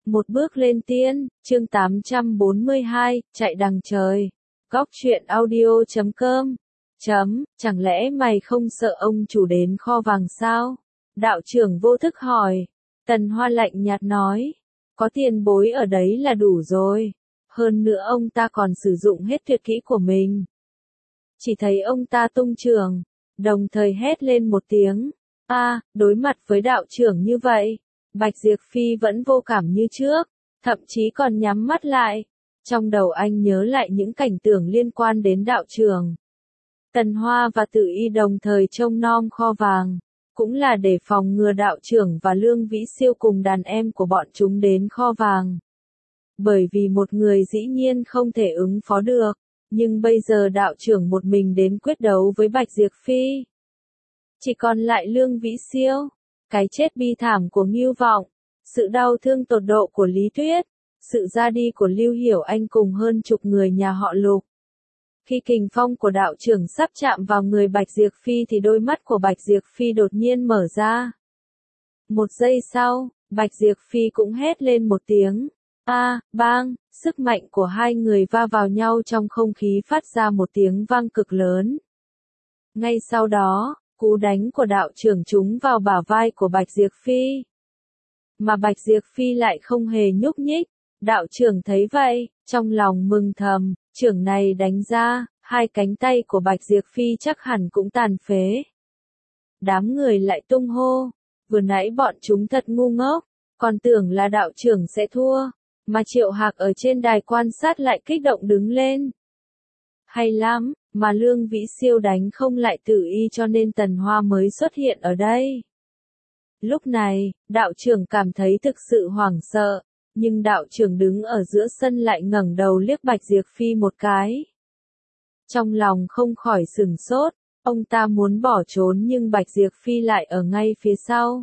Một bước lên tiên, chương 842, chạy đằng trời. Góc truyện audio.com. Chẳng lẽ mày không sợ ông chủ đến kho vàng sao? Đạo trưởng vô thức hỏi. Tần Hoa lạnh nhạt nói. Có tiền bối ở đấy là đủ rồi. Hơn nữa ông ta còn sử dụng hết tuyệt kỹ của mình. Chỉ thấy ông ta tung trường, đồng thời hét lên một tiếng. Đối mặt với đạo trưởng như vậy, Bạch Diệp Phi vẫn vô cảm như trước, thậm chí còn nhắm mắt lại. Trong đầu anh nhớ lại những cảnh tượng liên quan đến đạo trưởng. Tần Hoa và Tử Y đồng thời trông nom kho vàng, cũng là để phòng ngừa đạo trưởng và Lương Vĩ Siêu cùng đàn em của bọn chúng đến kho vàng. Bởi vì một người dĩ nhiên không thể ứng phó được, nhưng bây giờ đạo trưởng một mình đến quyết đấu với Bạch Diệp Phi. Chỉ còn lại Lương Vĩ Siêu, cái chết bi thảm của Ngưu Vọng, sự đau thương tột độ của Lý Tuyết, sự ra đi của Lưu Hiểu Anh cùng hơn chục người nhà họ Lục. Khi kình phong của đạo trưởng sắp chạm vào người Bạch Diệp Phi thì đôi mắt của Bạch Diệp Phi đột nhiên mở ra. Một giây sau, Bạch Diệp Phi cũng hét lên một tiếng. Bang, sức mạnh của hai người va vào nhau trong không khí phát ra một tiếng vang cực lớn. Ngay sau đó, cú đánh của đạo trưởng trúng vào bả vai của Bạch Diệp Phi. Mà Bạch Diệp Phi lại không hề nhúc nhích. Đạo trưởng thấy vậy, trong lòng mừng thầm, trưởng này đánh ra, hai cánh tay của Bạch Diệp Phi chắc hẳn cũng tàn phế. Đám người lại tung hô, vừa nãy bọn chúng thật ngu ngốc, còn tưởng là đạo trưởng sẽ thua, mà Triệu Hạc ở trên đài quan sát lại kích động đứng lên. Hay lắm, mà Lương Vĩ Siêu đánh không lại Tử Y cho nên Tần Hoa mới xuất hiện ở đây. Lúc này, đạo trưởng cảm thấy thực sự hoảng sợ, nhưng đạo trưởng đứng ở giữa sân lại ngẩng đầu liếc Bạch Diệp Phi một cái. Trong lòng không khỏi sửng sốt, ông ta muốn bỏ trốn nhưng Bạch Diệp Phi lại ở ngay phía sau.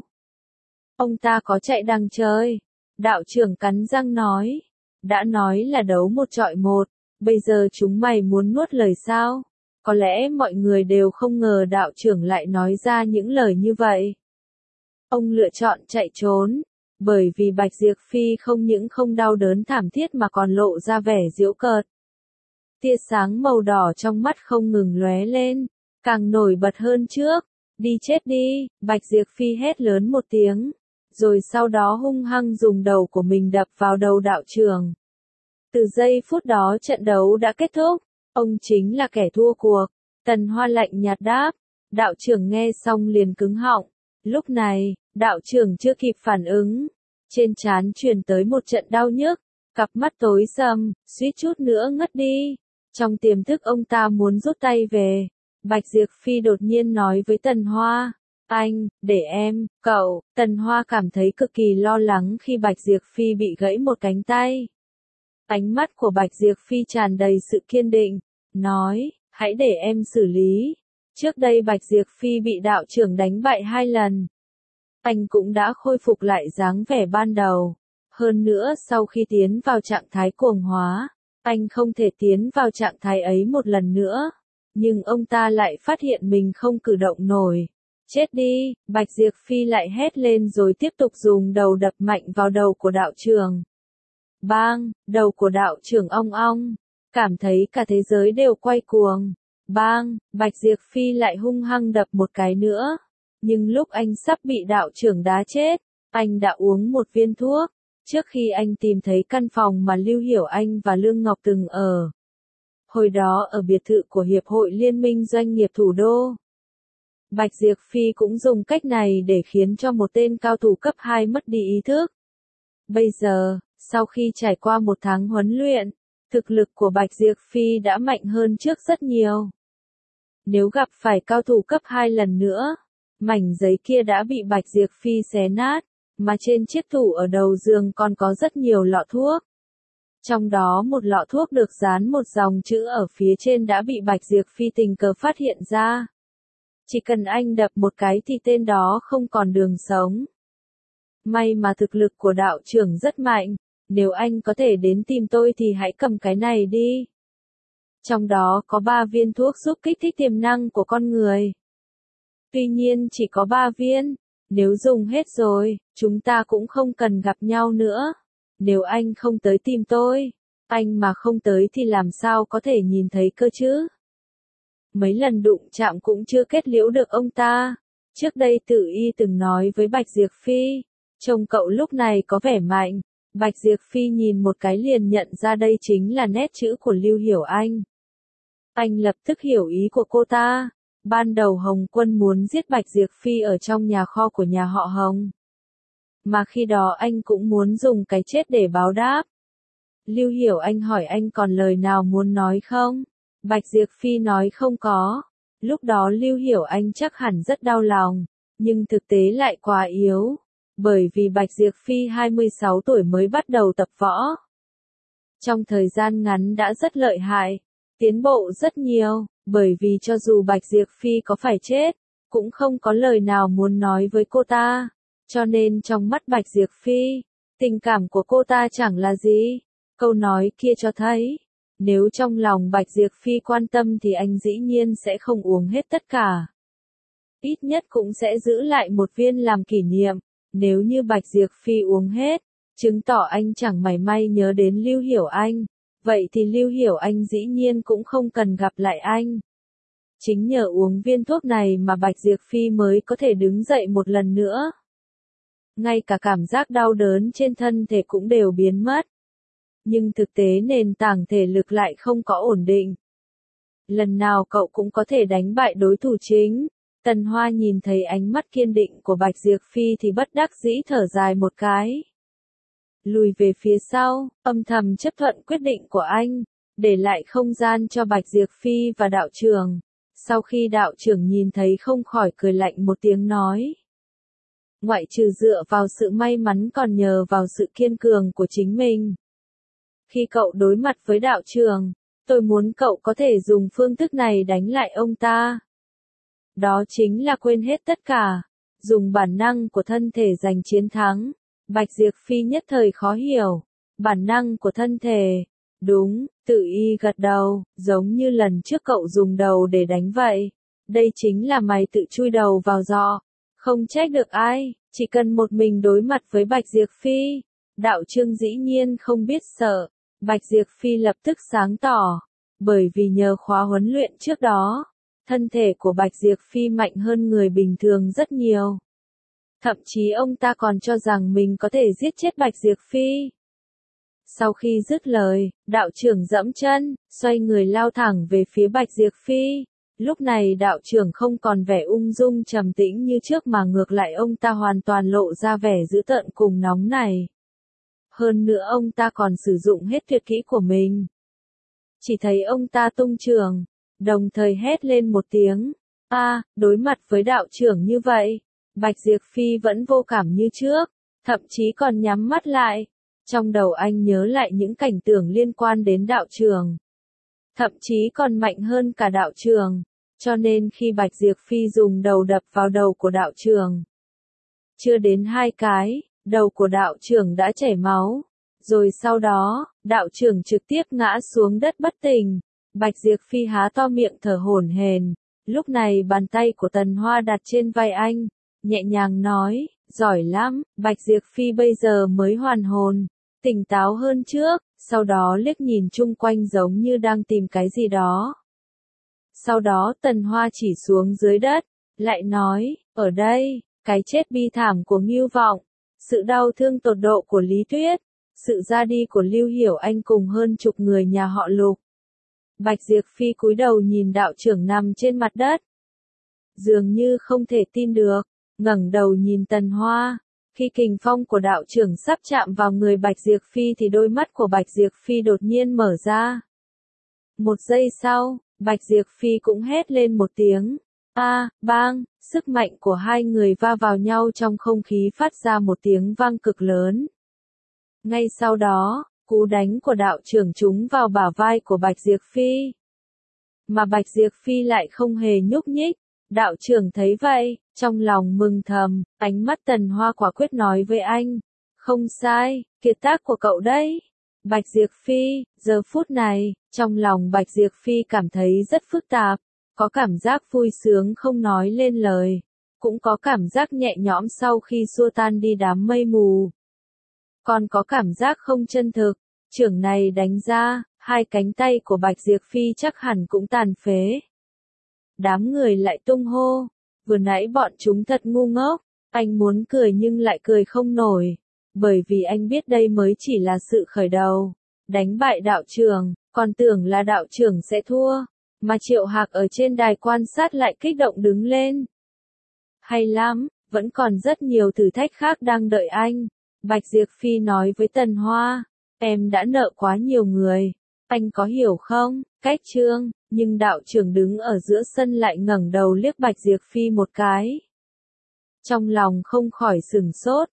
Ông ta có chạy đằng trời. Đạo trưởng cắn răng nói. Đã nói là đấu một chọi một, bây giờ chúng mày muốn nuốt lời sao? Có lẽ mọi người đều không ngờ đạo trưởng lại nói ra những lời như vậy. Ông lựa chọn chạy trốn, bởi vì Bạch Diệp Phi không những không đau đớn thảm thiết mà còn lộ ra vẻ giễu cợt. Tia sáng màu đỏ trong mắt không ngừng lóe lên, càng nổi bật hơn trước. Đi chết đi, Bạch Diệp Phi hét lớn một tiếng, rồi sau đó hung hăng dùng đầu của mình đập vào đầu đạo trưởng. Từ giây phút đó trận đấu đã kết thúc, ông chính là kẻ thua cuộc. Tần Hoa lạnh nhạt đáp, đạo trưởng nghe xong liền cứng họng. Lúc này, đạo trưởng chưa kịp phản ứng, trên trán truyền tới một trận đau nhức, cặp mắt tối sầm, suýt chút nữa ngất đi. Trong tiềm thức ông ta muốn rút tay về. Bạch Diệp Phi đột nhiên nói với Tần Hoa, anh, để em, cậu. Tần Hoa cảm thấy cực kỳ lo lắng khi Bạch Diệp Phi bị gãy một cánh tay. Ánh mắt của Bạch Diệp Phi tràn đầy sự kiên định, nói, hãy để em xử lý. Trước đây Bạch Diệp Phi bị đạo trưởng đánh bại 2 lần. Anh cũng đã khôi phục lại dáng vẻ ban đầu. Hơn nữa sau khi tiến vào trạng thái cuồng hóa, anh không thể tiến vào trạng thái ấy một lần nữa. Nhưng ông ta lại phát hiện mình không cử động nổi. Chết đi, Bạch Diệp Phi lại hét lên rồi tiếp tục dùng đầu đập mạnh vào đầu của đạo trưởng. Bang, đầu của đạo trưởng ong ong. Cảm thấy cả thế giới đều quay cuồng. Bang, Bạch Diệp Phi lại hung hăng đập một cái nữa. Nhưng lúc anh sắp bị đạo trưởng đá chết, anh đã uống một viên thuốc, trước khi anh tìm thấy căn phòng mà Lưu Hiểu Anh và Lương Ngọc từng ở. Hồi đó ở biệt thự của Hiệp hội Liên minh Doanh nghiệp Thủ đô. Bạch Diệp Phi cũng dùng cách này để khiến cho một tên cao thủ cấp 2 mất đi ý thức. Bây giờ, sau khi trải qua một tháng huấn luyện, thực lực của Bạch Diệp Phi đã mạnh hơn trước rất nhiều. Nếu gặp phải cao thủ cấp 2 lần nữa, mảnh giấy kia đã bị Bạch Diệp Phi xé nát, mà trên chiếc tủ ở đầu giường còn có rất nhiều lọ thuốc. Trong đó một lọ thuốc được dán một dòng chữ ở phía trên đã bị Bạch Diệp Phi tình cờ phát hiện ra. Chỉ cần anh đập một cái thì tên đó không còn đường sống. May mà thực lực của đạo trưởng rất mạnh, nếu anh có thể đến tìm tôi thì hãy cầm cái này đi. Trong đó có 3 viên thuốc giúp kích thích tiềm năng của con người. Tuy nhiên chỉ có 3 viên, nếu dùng hết rồi, chúng ta cũng không cần gặp nhau nữa. nếu anh không tới tìm tôi, anh mà không tới thì làm sao có thể nhìn thấy cơ chứ? Mấy lần đụng chạm cũng chưa kết liễu được ông ta. Trước đây Tử Y từng nói với Bạch Diệp Phi, trông cậu lúc này có vẻ mạnh. Bạch Diệp Phi nhìn một cái liền nhận ra đây chính là nét chữ của Lưu Hiểu Anh. Anh lập tức hiểu ý của cô ta. Ban đầu Hồng Quân muốn giết Bạch Diệp Phi ở trong nhà kho của nhà họ Hồng. Mà khi đó anh cũng muốn dùng cái chết để báo đáp. Lưu Hiểu Anh hỏi anh còn lời nào muốn nói không? Bạch Diệp Phi nói không có. Lúc đó Lưu Hiểu Anh chắc hẳn rất đau lòng, nhưng thực tế lại quá yếu. Bởi vì Bạch Diệp Phi 26 tuổi mới bắt đầu tập võ. Trong thời gian ngắn đã rất lợi hại, tiến bộ rất nhiều, bởi vì cho dù Bạch Diệp Phi có phải chết, cũng không có lời nào muốn nói với cô ta. Cho nên trong mắt Bạch Diệp Phi, tình cảm của cô ta chẳng là gì. Câu nói kia cho thấy, nếu trong lòng Bạch Diệp Phi quan tâm thì anh dĩ nhiên sẽ không uống hết tất cả. Ít nhất cũng sẽ giữ lại một viên làm kỷ niệm. Nếu như Bạch Diệp Phi uống hết, chứng tỏ anh chẳng mảy may nhớ đến Lưu Hiểu Anh. Vậy thì Lưu Hiểu Anh dĩ nhiên cũng không cần gặp lại anh. Chính nhờ uống viên thuốc này mà Bạch Diệp Phi mới có thể đứng dậy một lần nữa. Ngay cả cảm giác đau đớn trên thân thể cũng đều biến mất. Nhưng thực tế nền tảng thể lực lại không có ổn định. Lần nào cậu cũng có thể đánh bại đối thủ chính. Tần Hoa nhìn thấy ánh mắt kiên định của Bạch Diệp Phi thì bất đắc dĩ thở dài một cái. Lùi về phía sau, âm thầm chấp thuận quyết định của anh, để lại không gian cho Bạch Diệp Phi và đạo trưởng. Sau khi đạo trưởng nhìn thấy không khỏi cười lạnh một tiếng nói. Ngoại trừ dựa vào sự may mắn còn nhờ vào sự kiên cường của chính mình. Khi cậu đối mặt với đạo trưởng, tôi muốn cậu có thể dùng phương thức này đánh lại ông ta. Đó chính là quên hết tất cả, dùng bản năng của thân thể giành chiến thắng. Bạch Diệp Phi nhất thời khó hiểu, bản năng của thân thể. Đúng, Tử Y gật đầu, giống như lần trước cậu dùng đầu để đánh vậy. Đây chính là mày tự chui đầu vào giỏ, không trách được ai, chỉ cần một mình đối mặt với Bạch Diệp Phi. Đạo Trương dĩ nhiên không biết sợ, Bạch Diệp Phi lập tức sáng tỏ, bởi vì nhờ khóa huấn luyện trước đó. Thân thể của Bạch Diệp Phi mạnh hơn người bình thường rất nhiều. Thậm chí ông ta còn cho rằng mình có thể giết chết Bạch Diệp Phi. Sau khi dứt lời, đạo trưởng dẫm chân, xoay người lao thẳng về phía Bạch Diệp Phi. Lúc này đạo trưởng không còn vẻ ung dung trầm tĩnh như trước mà ngược lại ông ta hoàn toàn lộ ra vẻ dữ tợn cùng nóng này. Hơn nữa ông ta còn sử dụng hết tuyệt kỹ của mình. Chỉ thấy ông ta tung trường, đồng thời hét lên một tiếng. Đối mặt với đạo trưởng như vậy, Bạch Diệp Phi vẫn vô cảm như trước, thậm chí còn nhắm mắt lại. Trong đầu anh nhớ lại những cảnh tượng liên quan đến đạo trưởng. Thậm chí còn mạnh hơn cả đạo trưởng, cho nên khi Bạch Diệp Phi dùng đầu đập vào đầu của đạo trưởng. Chưa đến 2 cái, đầu của đạo trưởng đã chảy máu. Rồi sau đó, đạo trưởng trực tiếp ngã xuống đất bất tỉnh. Bạch Diệp Phi há to miệng thở hổn hển. Lúc này bàn tay của Tần Hoa đặt trên vai anh, nhẹ nhàng nói, giỏi lắm. Bạch Diệp Phi bây giờ mới hoàn hồn, tỉnh táo hơn trước, sau đó liếc nhìn chung quanh giống như đang tìm cái gì đó. Sau đó Tần Hoa chỉ xuống dưới đất, lại nói, ở đây, cái chết bi thảm của Ngưu Vọng, sự đau thương tột độ của Lý Tuyết, sự ra đi của Lưu Hiểu Anh cùng hơn chục người nhà họ Lục. Bạch Diệp Phi cúi đầu nhìn đạo trưởng nằm trên mặt đất. Dường như không thể tin được, ngẩng đầu nhìn Tần Hoa. Khi kình phong của đạo trưởng sắp chạm vào người Bạch Diệp Phi thì đôi mắt của Bạch Diệp Phi đột nhiên mở ra. Một giây sau, Bạch Diệp Phi cũng hét lên một tiếng. Bang, sức mạnh của hai người va vào nhau trong không khí phát ra một tiếng vang cực lớn. Ngay sau đó, cú đánh của đạo trưởng trúng vào bả vai của Bạch Diệp Phi. Mà Bạch Diệp Phi lại không hề nhúc nhích. Đạo trưởng thấy vậy, trong lòng mừng thầm, ánh mắt Tần Hoa quả quyết nói với anh. Không sai, kiệt tác của cậu đấy. Bạch Diệp Phi, giờ phút này, trong lòng Bạch Diệp Phi cảm thấy rất phức tạp. Có cảm giác vui sướng không nói lên lời. Cũng có cảm giác nhẹ nhõm sau khi xua tan đi đám mây mù. Còn có cảm giác không chân thực. Chưởng này đánh ra, hai cánh tay của Bạch Diệp Phi chắc hẳn cũng tàn phế. Đám người lại tung hô. Vừa nãy bọn chúng thật ngu ngốc. Anh muốn cười nhưng lại cười không nổi. Bởi vì anh biết đây mới chỉ là sự khởi đầu. Đánh bại đạo trưởng, còn tưởng là đạo trưởng sẽ thua. Mà Triệu Hạc ở trên đài quan sát lại kích động đứng lên. Hay lắm, vẫn còn rất nhiều thử thách khác đang đợi anh. Bạch Diệp Phi nói với Tần Hoa. Em đã nợ quá nhiều người. Anh có hiểu không? Cách Trương, nhưng đạo trưởng đứng ở giữa sân lại ngẩng đầu liếc Bạch Diệp Phi một cái. Trong lòng không khỏi sửng sốt.